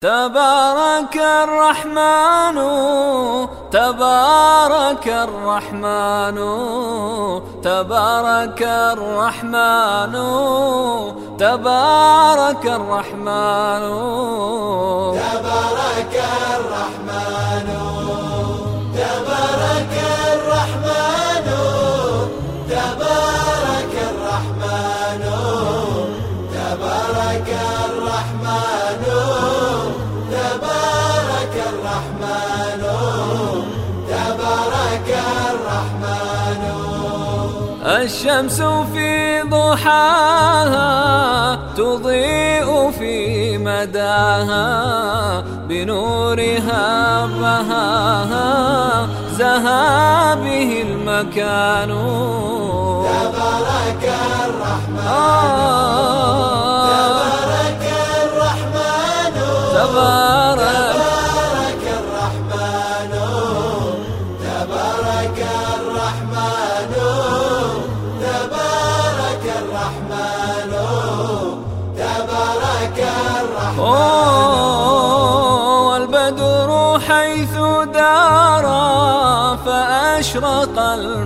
تبارك الرحمن تبارك الرحمن تبارك الرحمن تبارك الرحمن تبارك الرحمن تبارك الرحمن تبارك الرحمن تبارك الرحمن تبارك الرحمن تبارك الرحمن. الشمس في ضحاها تضيء في مداها بنورها بهاها زها به المكان. تبارك الرحمن تبارك الرحمن تبارك الرحمن تبارك الرحمن تبارك الرحمن تبارك الرحمن. والبدر حيث دار فأشرق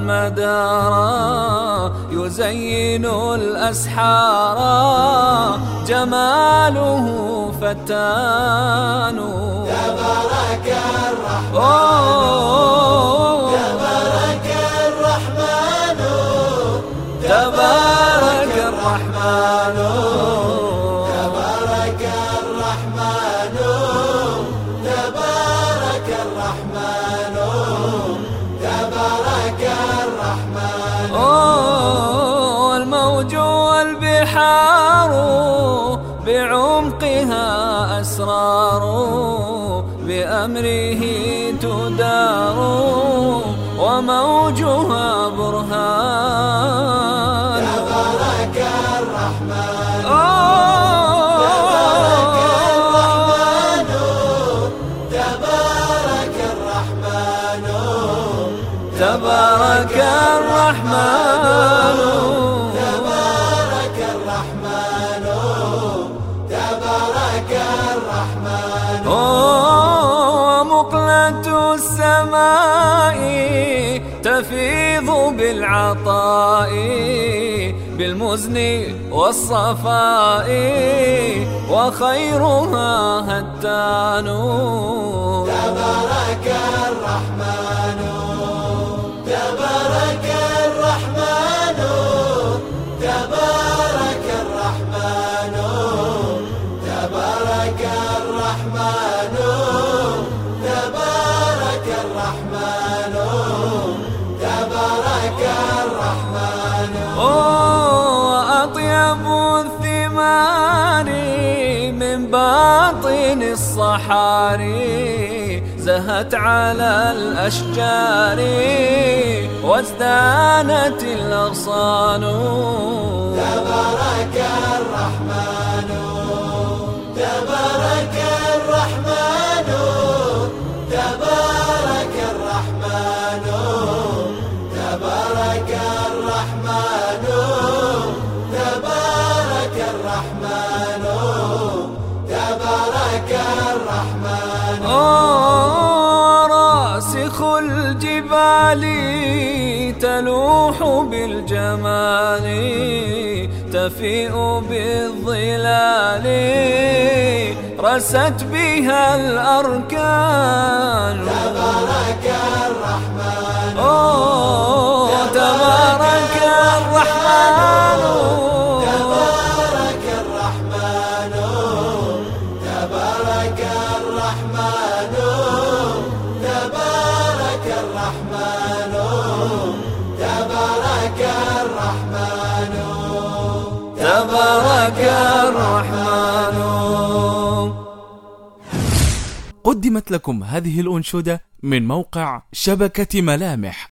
المدار يزين الأسحار جماله فتان. تبارك الرحمن تبارك الرحمن تبارك الرحمن تبارك الرحمن تبارك الرحمن تبارك الرحمن. والموج والبحار بعمقها أسرار بأمره تدار وموجها برهان. تبارك الرحمن تبارك الرحمن تبارك الرحمن تبارك الرحمن تبارك الرحمن تبارك الرحمن. مقلة السماء تفيض بالعطاء بالمزن والصفاء وخيرها هتان. تبارك الرحمن تبارك الرحمن تبارك الرحمن تبارك الرحمن تبارك الرحمن تبارك الرحمن. وأطيب الثمار من باطن الصحاري زهت على الأشجار وازدانت الأغصان. تبارك الرحمن تبارك الرحمن تبارك الرحمن تبارك الرحمن تبارك الرحمن تبارك الرحمن. راسخ الجبال تلوح بالجمال تفيء بالظلال رست بها الأركان. تبارك الرحمن تبارك الرحمن تبارك الرحمن تبارك الرحمن تبارك الرحمن تبارك الرحمن تبارك الرحمن. قدمت لكم هذه الأنشودة من موقع شبكة ملامح.